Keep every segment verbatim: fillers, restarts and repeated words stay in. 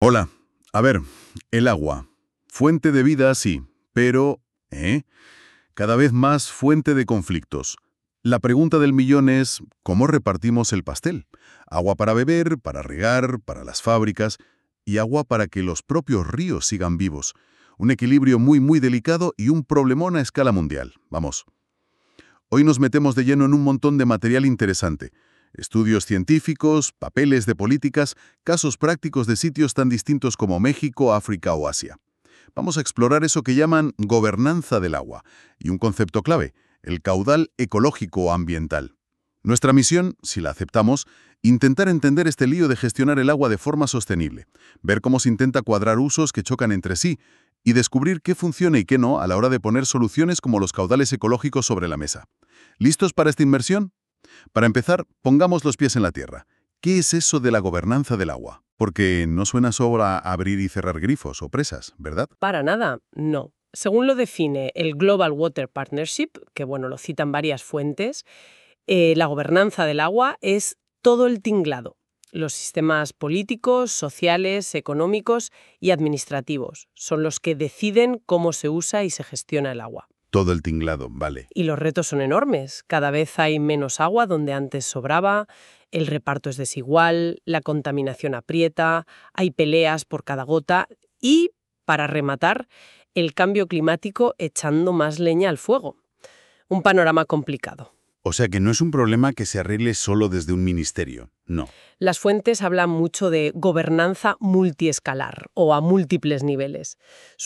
Hola. A ver, el agua. Fuente de vida, sí, pero... ¿eh? Cada vez más fuente de conflictos. La pregunta del millón es, ¿cómo repartimos el pastel? Agua para beber, para regar, para las fábricas, y agua para que los propios ríos sigan vivos. Un equilibrio muy, muy delicado y un problemón a escala mundial. Vamos. Hoy nos metemos de lleno en un montón de material interesante. Estudios científicos, papeles de políticas, casos prácticos de sitios tan distintos como México, África o Asia. Vamos a explorar eso que llaman gobernanza del agua, y un concepto clave, el caudal ecológico o ambiental. Nuestra misión, si la aceptamos, intentar entender este lío de gestionar el agua de forma sostenible, ver cómo se intenta cuadrar usos que chocan entre sí, y descubrir qué funciona y qué no a la hora de poner soluciones como los caudales ecológicos sobre la mesa. ¿Listos para esta inmersión? Para empezar, pongamos los pies en la tierra. ¿Qué es eso de la gobernanza del agua? Porque no suena solo a abrir y cerrar grifos o presas, ¿verdad? Para nada, no. Según lo define el Global Water Partnership, que bueno, lo citan varias fuentes, eh, la gobernanza del agua es todo el tinglado. Los sistemas políticos, sociales, económicos y administrativos son los que deciden cómo se usa y se gestiona el agua. Todo el tinglado, vale. Y los retos son enormes. Cada vez hay menos agua donde antes sobraba, el reparto es desigual, la contaminación aprieta, hay peleas por cada gota y, para rematar, el cambio climático echando más leña al fuego. Un panorama complicado. O sea que no es un problema que se arregle solo desde un ministerio, no. Las fuentes hablan mucho de gobernanza multiescalar o a múltiples niveles.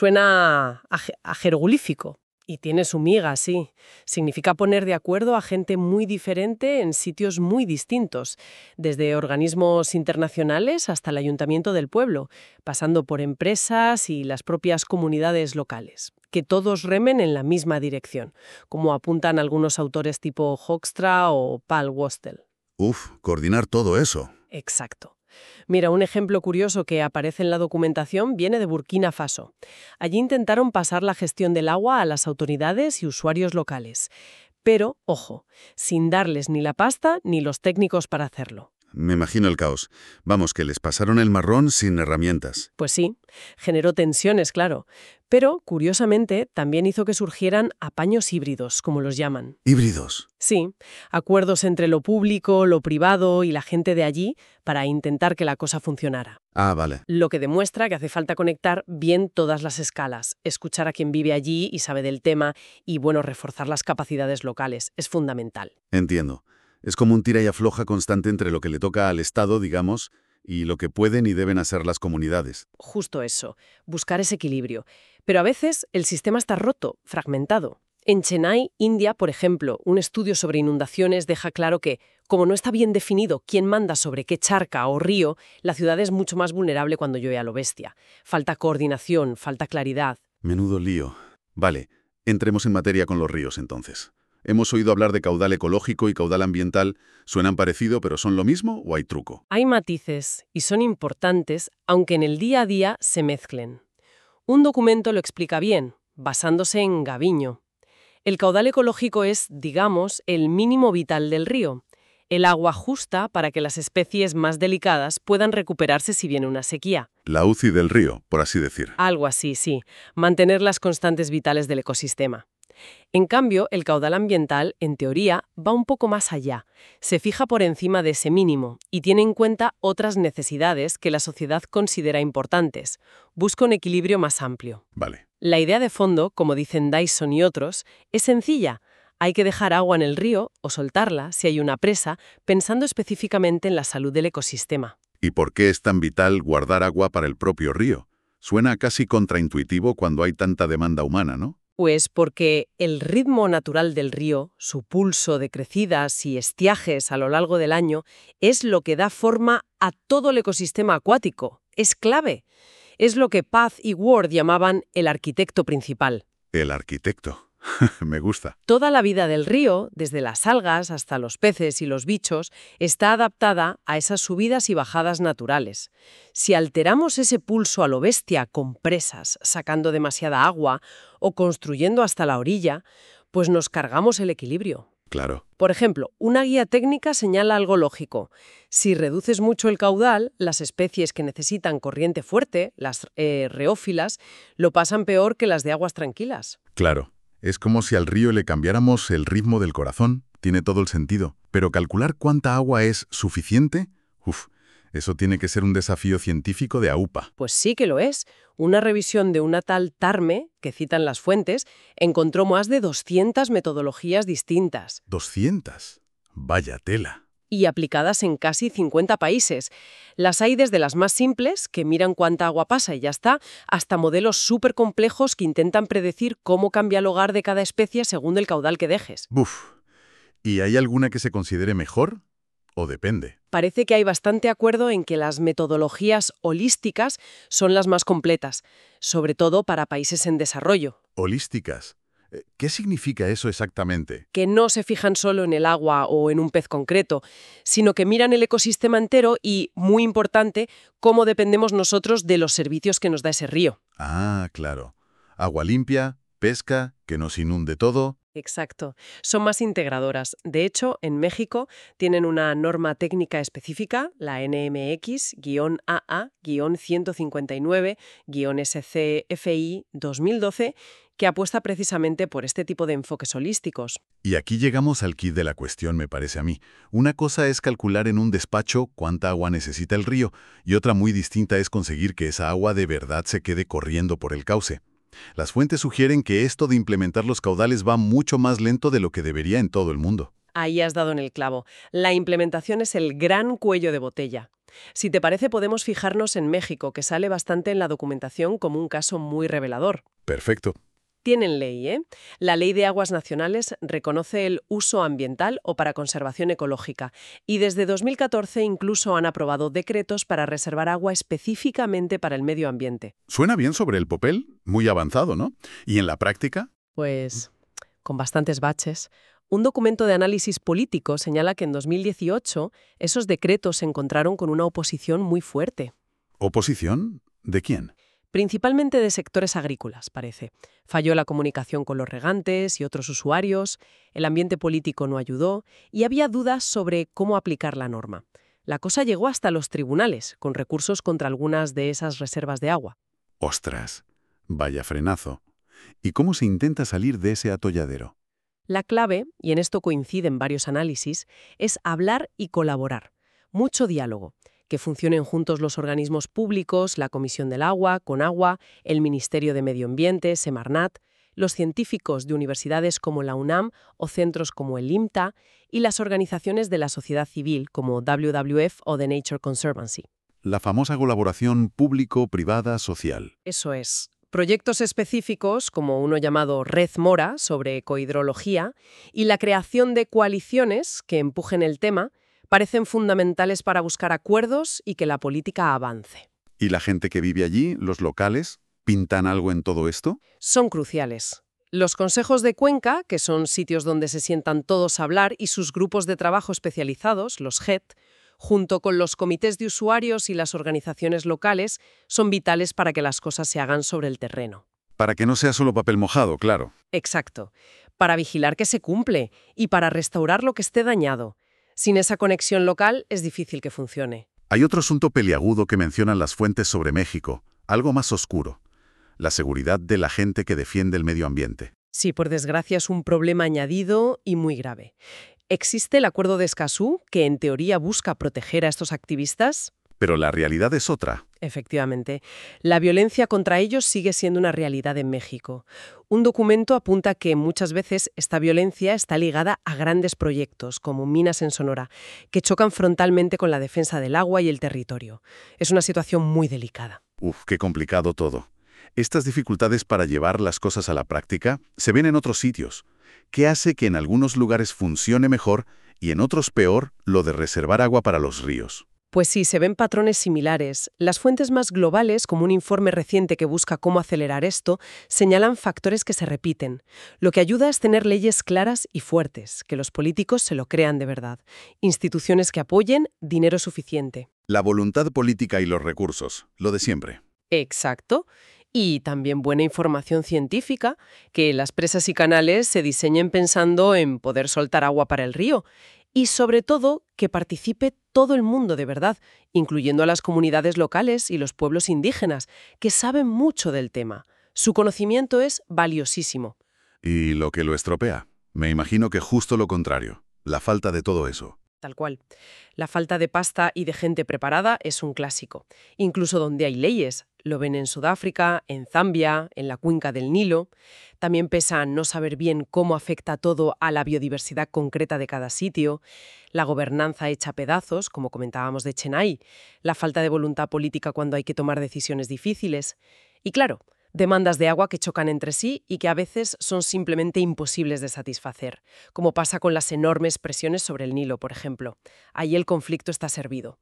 Suena a, a jeroglífico. Y tiene su miga, sí. Significa poner de acuerdo a gente muy diferente en sitios muy distintos, desde organismos internacionales hasta el ayuntamiento del pueblo, pasando por empresas y las propias comunidades locales, que todos remen en la misma dirección, como apuntan algunos autores tipo Hoekstra o Paul Wostel. Uf, coordinar todo eso. Exacto. Mira, un ejemplo curioso que aparece en la documentación viene de Burkina Faso. Allí intentaron pasar la gestión del agua a las autoridades y usuarios locales. Pero, ojo, sin darles ni la pasta ni los técnicos para hacerlo. Me imagino el caos. Vamos, que les pasaron el marrón sin herramientas. Pues sí, generó tensiones, claro. Pero, curiosamente, también hizo que surgieran apaños híbridos, como los llaman. ¿Híbridos? Sí, acuerdos entre lo público, lo privado y la gente de allí para intentar que la cosa funcionara. Ah, vale. Lo que demuestra que hace falta conectar bien todas las escalas, escuchar a quien vive allí y sabe del tema y, bueno, reforzar las capacidades locales. Es fundamental. Entiendo. Es como un tira y afloja constante entre lo que le toca al Estado, digamos, y lo que pueden y deben hacer las comunidades. Justo eso, buscar ese equilibrio. Pero a veces el sistema está roto, fragmentado. En Chennai, India, por ejemplo, un estudio sobre inundaciones deja claro que, como no está bien definido quién manda sobre qué charca o río, la ciudad es mucho más vulnerable cuando llueve a lo bestia. Falta coordinación, falta claridad. Menudo lío. Vale, entremos en materia con los ríos entonces. Hemos oído hablar de caudal ecológico y caudal ambiental. ¿Suenan parecido, pero son lo mismo o hay truco? Hay matices y son importantes, aunque en el día a día se mezclen. Un documento lo explica bien, basándose en Gaviño. El caudal ecológico es, digamos, el mínimo vital del río, el agua justa para que las especies más delicadas puedan recuperarse si viene una sequía. La U C I del río, por así decir. Algo así, sí. Mantener las constantes vitales del ecosistema. En cambio, el caudal ambiental, en teoría, va un poco más allá. Se fija por encima de ese mínimo y tiene en cuenta otras necesidades que la sociedad considera importantes. Busca un equilibrio más amplio. Vale. La idea de fondo, como dicen Dyson y otros, es sencilla. Hay que dejar agua en el río o soltarla si hay una presa, pensando específicamente en la salud del ecosistema. ¿Y por qué es tan vital guardar agua para el propio río? Suena casi contraintuitivo cuando hay tanta demanda humana, ¿no? Pues porque el ritmo natural del río, su pulso de crecidas y estiajes a lo largo del año, es lo que da forma a todo el ecosistema acuático. Es clave. Es lo que Paz y Ward llamaban el arquitecto principal. El arquitecto. Me gusta. Toda la vida del río, desde las algas hasta los peces y los bichos, está adaptada a esas subidas y bajadas naturales. Si alteramos ese pulso a lo bestia con presas, sacando demasiada agua o construyendo hasta la orilla, pues nos cargamos el equilibrio. Claro. Por ejemplo, una guía técnica señala algo lógico. Si reduces mucho el caudal, las especies que necesitan corriente fuerte, las eh, reófilas, lo pasan peor que las de aguas tranquilas. Claro. Es como si al río le cambiáramos el ritmo del corazón. Tiene todo el sentido. Pero calcular cuánta agua es suficiente, uf, eso tiene que ser un desafío científico de AUPA. Pues sí que lo es. Una revisión de una tal Tarme, que citan las fuentes, encontró más de doscientas metodologías distintas. ¿doscientas? Vaya tela. Y aplicadas en casi cincuenta países. Las hay desde las más simples, que miran cuánta agua pasa y ya está, hasta modelos súper complejos que intentan predecir cómo cambia el hogar de cada especie según el caudal que dejes. Buf. ¿Y hay alguna que se considere mejor? ¿O depende? Parece que hay bastante acuerdo en que las metodologías holísticas son las más completas, sobre todo para países en desarrollo, Holísticas. Eh, ¿Qué significa eso exactamente? que no se fijan solo en el agua o en un pez concreto, sino que miran el ecosistema entero y, muy importante, cómo dependemos nosotros de los servicios que nos da ese río. Ah, claro. Agua limpia, pesca, que nos inunde todo. Exacto. Son más integradoras. De hecho, en México tienen una norma técnica específica, la N M X A A ciento cincuenta y nueve S C F I dos mil doce, que apuesta precisamente por este tipo de enfoques holísticos. Y aquí llegamos al quid de la cuestión, me parece a mí. Una cosa es calcular en un despacho cuánta agua necesita el río, y otra muy distinta es conseguir que esa agua de verdad se quede corriendo por el cauce. Las fuentes sugieren que esto de implementar los caudales va mucho más lento de lo que debería en todo el mundo. Ahí has dado en el clavo. La implementación es el gran cuello de botella. Si te parece, podemos fijarnos en México, que sale bastante en la documentación como un caso muy revelador. Perfecto. Tienen ley, ¿eh? La Ley de Aguas Nacionales reconoce el uso ambiental o para conservación ecológica y desde dos mil catorce incluso han aprobado decretos para reservar agua específicamente para el medio ambiente. Suena bien sobre el papel, muy avanzado, ¿no? ¿Y en la práctica? Pues, con bastantes baches. Un documento de análisis político señala que en dos mil dieciocho esos decretos se encontraron con una oposición muy fuerte. ¿Oposición? ¿De quién? Principalmente de sectores agrícolas, parece. Falló la comunicación con los regantes y otros usuarios, el ambiente político no ayudó y había dudas sobre cómo aplicar la norma. La cosa llegó hasta los tribunales, con recursos contra algunas de esas reservas de agua. ¡Ostras! Vaya frenazo. ¿Y cómo se intenta salir de ese atolladero? La clave, y en esto coinciden varios análisis, es hablar y colaborar. Mucho diálogo. Que funcionen juntos los organismos públicos, la Comisión del Agua, Conagua, el Ministerio de Medio Ambiente, Semarnat, los científicos de universidades como la UNAM o centros como el IMTA y las organizaciones de la sociedad civil como W W F o The Nature Conservancy. La famosa colaboración público-privada social. Eso es. Proyectos específicos, como uno llamado Red Mora, sobre ecohidrología, y la creación de coaliciones que empujen el tema, parecen fundamentales para buscar acuerdos y que la política avance. ¿Y la gente que vive allí, los locales, pintan algo en todo esto? Son cruciales. Los consejos de cuenca, que son sitios donde se sientan todos a hablar, y sus grupos de trabajo especializados, los G E T, junto con los comités de usuarios y las organizaciones locales, son vitales para que las cosas se hagan sobre el terreno. Para que no sea solo papel mojado, claro. Exacto. Para vigilar que se cumple y para restaurar lo que esté dañado. Sin esa conexión local es difícil que funcione. Hay otro asunto peliagudo que mencionan las fuentes sobre México, algo más oscuro: la seguridad de la gente que defiende el medio ambiente. Sí, por desgracia es un problema añadido y muy grave. Existe el Acuerdo de Escazú, que en teoría busca proteger a estos activistas. Pero la realidad es otra. Efectivamente, la violencia contra ellos sigue siendo una realidad en México. Un documento apunta que muchas veces esta violencia está ligada a grandes proyectos, como minas en Sonora, que chocan frontalmente con la defensa del agua y el territorio. Es una situación muy delicada. Uf, qué complicado todo. Estas dificultades para llevar las cosas a la práctica se ven en otros sitios. ¿Qué hace que en algunos lugares funcione mejor y en otros peor lo de reservar agua para los ríos? Pues sí, se ven patrones similares. Las fuentes más globales, como un informe reciente que busca cómo acelerar esto, señalan factores que se repiten. Lo que ayuda es tener leyes claras y fuertes, que los políticos se lo crean de verdad. Instituciones que apoyen, dinero suficiente. La voluntad política y los recursos, lo de siempre. Exacto. Y también buena información científica, que las presas y canales se diseñen pensando en poder soltar agua para el río. Y sobre todo, que participe todo el mundo de verdad, incluyendo a las comunidades locales y los pueblos indígenas, que saben mucho del tema. Su conocimiento es valiosísimo. Y lo que lo estropea, me imagino que justo lo contrario, la falta de todo eso. Tal cual. La falta de pasta y de gente preparada es un clásico. Incluso donde hay leyes. Lo ven en Sudáfrica, en Zambia, en la cuenca del Nilo. También pesa no saber bien cómo afecta todo a la biodiversidad concreta de cada sitio. La gobernanza hecha pedazos, como comentábamos de Chennai. La falta de voluntad política cuando hay que tomar decisiones difíciles. Y claro, demandas de agua que chocan entre sí y que a veces son simplemente imposibles de satisfacer, como pasa con las enormes presiones sobre el Nilo, por ejemplo. Ahí el conflicto está servido.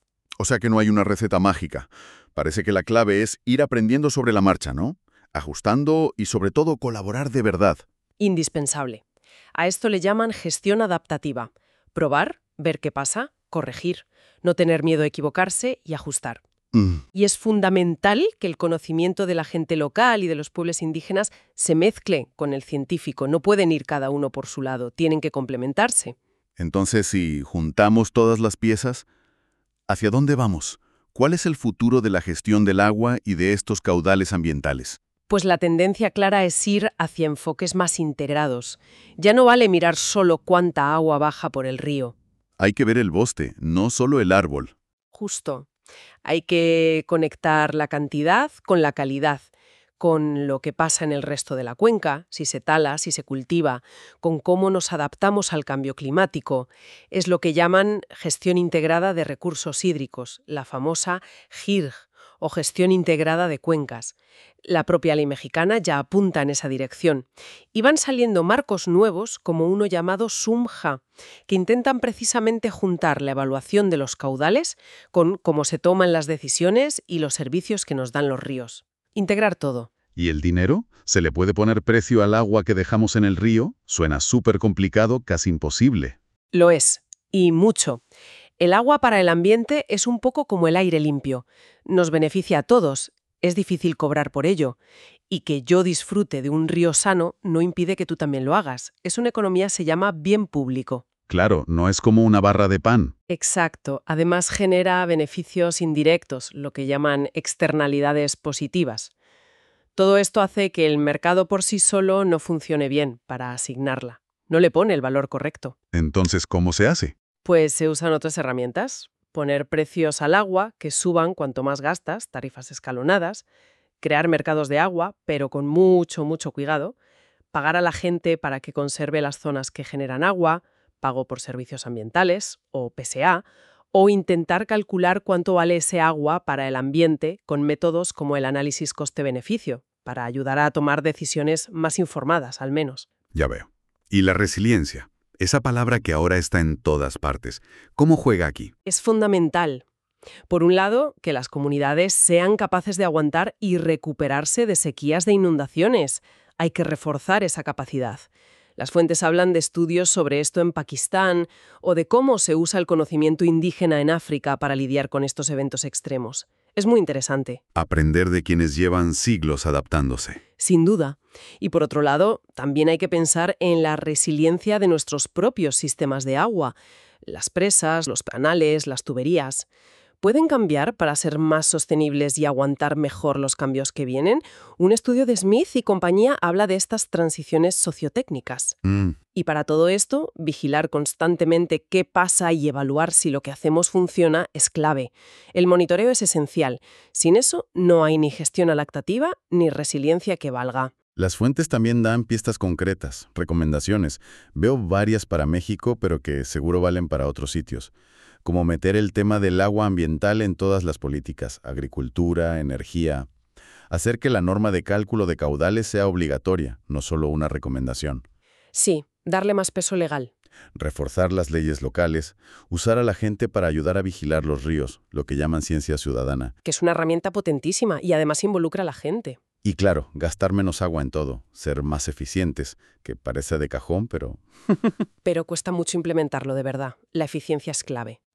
O sea que no hay una receta mágica. Parece que la clave es ir aprendiendo sobre la marcha, ¿no? Ajustando y sobre todo colaborar de verdad. Indispensable. A esto le llaman gestión adaptativa. Probar, ver qué pasa, corregir, no tener miedo a equivocarse y ajustar. Mm. Y es fundamental que el conocimiento de la gente local y de los pueblos indígenas se mezcle con el científico. No pueden ir cada uno por su lado, tienen que complementarse. Entonces, si juntamos todas las piezas, ¿hacia dónde vamos? ¿Cuál es el futuro de la gestión del agua y de estos caudales ambientales? Pues la tendencia clara es ir hacia enfoques más integrados. Ya no vale mirar solo cuánta agua baja por el río. Hay que ver el bosque, no solo el árbol. Justo. Hay que conectar la cantidad con la calidad, con lo que pasa en el resto de la cuenca, si se tala, si se cultiva, con cómo nos adaptamos al cambio climático. Es lo que llaman gestión integrada de recursos hídricos, la famosa G I R G, o gestión integrada de cuencas. La propia ley mexicana ya apunta en esa dirección. Y van saliendo marcos nuevos, como uno llamado SUMJA, que intentan precisamente juntar la evaluación de los caudales con cómo se toman las decisiones y los servicios que nos dan los ríos. Integrar todo. ¿Y el dinero? ¿Se le puede poner precio al agua que dejamos en el río? Suena súper complicado, casi imposible. Lo es, y mucho. El agua para el ambiente es un poco como el aire limpio. Nos beneficia a todos. Es difícil cobrar por ello. Y que yo disfrute de un río sano no impide que tú también lo hagas. Es una economía, se llama bien público. Claro, no es como una barra de pan. Exacto. Además genera beneficios indirectos, lo que llaman externalidades positivas. Todo esto hace que el mercado por sí solo no funcione bien para asignarla. No le pone el valor correcto. Entonces, ¿cómo se hace? Pues se usan otras herramientas. Poner precios al agua que suban cuanto más gastas, tarifas escalonadas, crear mercados de agua, pero con mucho, mucho cuidado, pagar a la gente para que conserve las zonas que generan agua, pago por servicios ambientales, o P S A, o intentar calcular cuánto vale ese agua para el ambiente con métodos como el análisis coste-beneficio, para ayudar a tomar decisiones más informadas, al menos. Ya veo. ¿Y la resiliencia? Esa palabra que ahora está en todas partes. ¿Cómo juega aquí? Es fundamental. Por un lado, que las comunidades sean capaces de aguantar y recuperarse de sequías de inundaciones. Hay que reforzar esa capacidad. Las fuentes hablan de estudios sobre esto en Pakistán o de cómo se usa el conocimiento indígena en África para lidiar con estos eventos extremos. Es muy interesante. Aprender de quienes llevan siglos adaptándose. Sin duda. Y por otro lado, también hay que pensar en la resiliencia de nuestros propios sistemas de agua. Las presas, los canales, las tuberías. ¿Pueden cambiar para ser más sostenibles y aguantar mejor los cambios que vienen? Un estudio de Smith y compañía habla de estas transiciones sociotécnicas. Mm. Y para todo esto, vigilar constantemente qué pasa y evaluar si lo que hacemos funciona es clave. El monitoreo es esencial. Sin eso, no hay ni gestión adaptativa ni resiliencia que valga. Las fuentes también dan pistas concretas, recomendaciones. Veo varias para México, pero que seguro valen para otros sitios. Como meter el tema del agua ambiental en todas las políticas, agricultura, energía. Hacer que la norma de cálculo de caudales sea obligatoria, no solo una recomendación. Sí, darle más peso legal. Reforzar las leyes locales, usar a la gente para ayudar a vigilar los ríos, lo que llaman ciencia ciudadana. Que es una herramienta potentísima y además involucra a la gente. Y claro, gastar menos agua en todo, ser más eficientes, que parece de cajón, pero... Pero cuesta mucho implementarlo de verdad. La eficiencia es clave.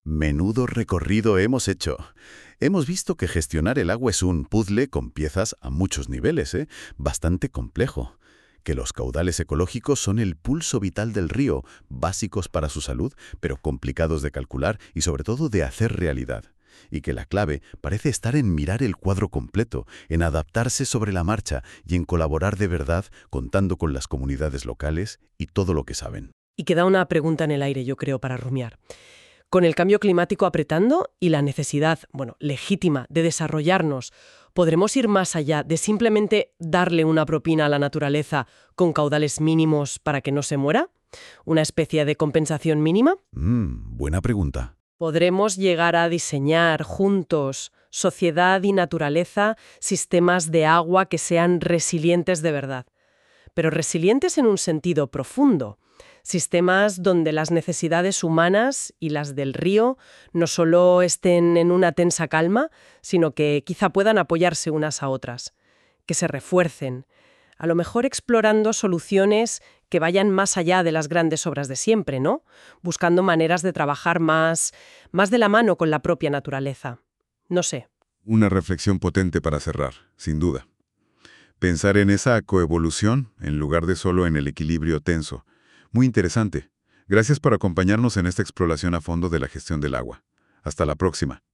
Menudo recorrido hemos hecho. Hemos visto que gestionar el agua es un puzzle con piezas a muchos niveles, ¿eh? Bastante complejo. Que los caudales ecológicos son el pulso vital del río, básicos para su salud, pero complicados de calcular y sobre todo de hacer realidad. Y que la clave parece estar en mirar el cuadro completo, en adaptarse sobre la marcha y en colaborar de verdad contando con las comunidades locales y todo lo que saben. Y queda una pregunta en el aire, yo creo, para rumiar. Con el cambio climático apretando y la necesidad, bueno, legítima de desarrollarnos, ¿podremos ir más allá de simplemente darle una propina a la naturaleza con caudales mínimos para que no se muera? ¿Una especie de compensación mínima? Mm, buena pregunta. ¿Podremos llegar a diseñar juntos, sociedad y naturaleza, sistemas de agua que sean resilientes de verdad? Pero resilientes en un sentido profundo. Sistemas donde las necesidades humanas y las del río no solo estén en una tensa calma, sino que quizá puedan apoyarse unas a otras, que se refuercen, a lo mejor explorando soluciones que vayan más allá de las grandes obras de siempre, ¿no? Buscando maneras de trabajar más, más de la mano con la propia naturaleza. No sé. Una reflexión potente para cerrar, sin duda. Pensar en esa coevolución en lugar de solo en el equilibrio tenso. Muy interesante. Gracias por acompañarnos en esta exploración a fondo de la gestión del agua. Hasta la próxima.